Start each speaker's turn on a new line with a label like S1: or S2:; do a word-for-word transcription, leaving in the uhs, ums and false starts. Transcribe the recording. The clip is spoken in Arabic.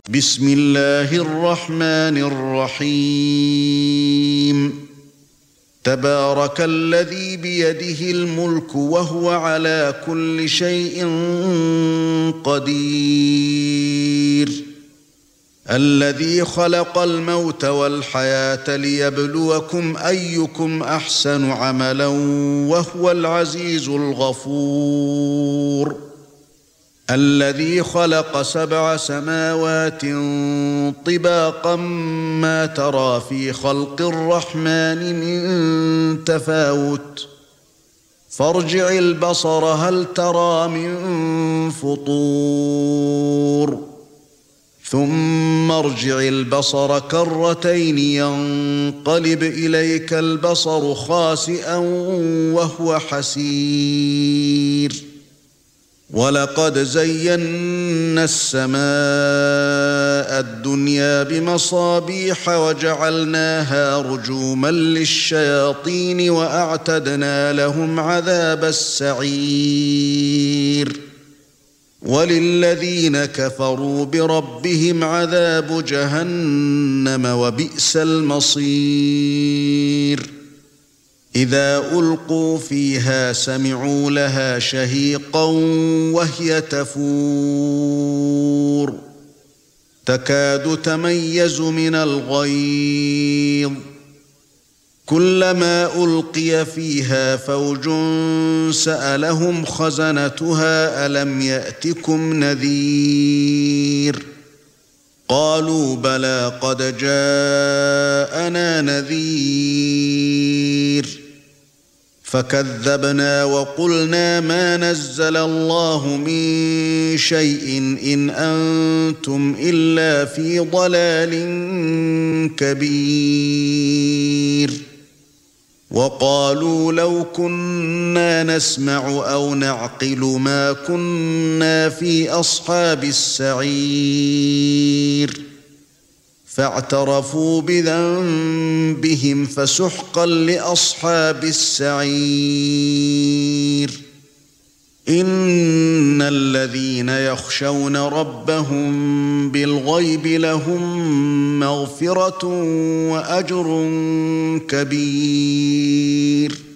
S1: بسم الله الرحمن الرحيم تبارك الذي بيده الملك وهو على كل شيء قدير الذي خلق الموت والحياة ليبلوكم أيكم أحسن عملا وهو العزيز الغفور الذي خلق سبع سماوات طباقا ما ترى في خلق الرحمن من تفاوت فارجع البصر هل ترى من فطور ثم ارجع البصر كرتين ينقلب إليك البصر خاسئا وهو حسير وَلَقَدْ زَيَّنَّا السَّمَاءَ الدُّنْيَا بِمَصَابِيحَ وَجَعَلْنَاهَا رُجُومًا لِلشَّيَاطِينِ وَأَعْتَدْنَا لَهُمْ عَذَابَ السَّعِيرِ وَلِلَّذِينَ كَفَرُوا بِرَبِّهِمْ عَذَابُ جَهَنَّمَ وَبِئْسَ الْمَصِيرُ إِذَا أُلْقُوا فِيهَا سَمِعُوا لَهَا شَهِيقًا وَهِيَ تَفُورُ تَكَادُ تَمَيَّزُ مِنَ الْغَيْظِ كُلَّمَا أُلْقِيَ فِيهَا فَوْجٌ سَأَلَهُمْ خَزَنَتُهَا أَلَمْ يَأْتِكُمْ نَذِيرٌ قَالُوا بَلَى قَدْ جَاءَنَا نَذِيرٌ فَكَذَّبْنَا وَقُلْنَا مَا نَزَّلَ اللَّهُ مِن شَيْءٍ إِنْ أَنْتُمْ إِلَّا فِي ضَلَالٍ كَبِيرٍ وَقَالُوا لَوْ كُنَّا نَسْمَعُ أَوْ نَعْقِلُ مَا كُنَّا فِي أَصْحَابِ السَّعِيرِ فاعترفوا بذنبهم فسحقا لأصحاب السعير إن الذين يخشون ربهم بالغيب لهم مغفرة وأجر كبير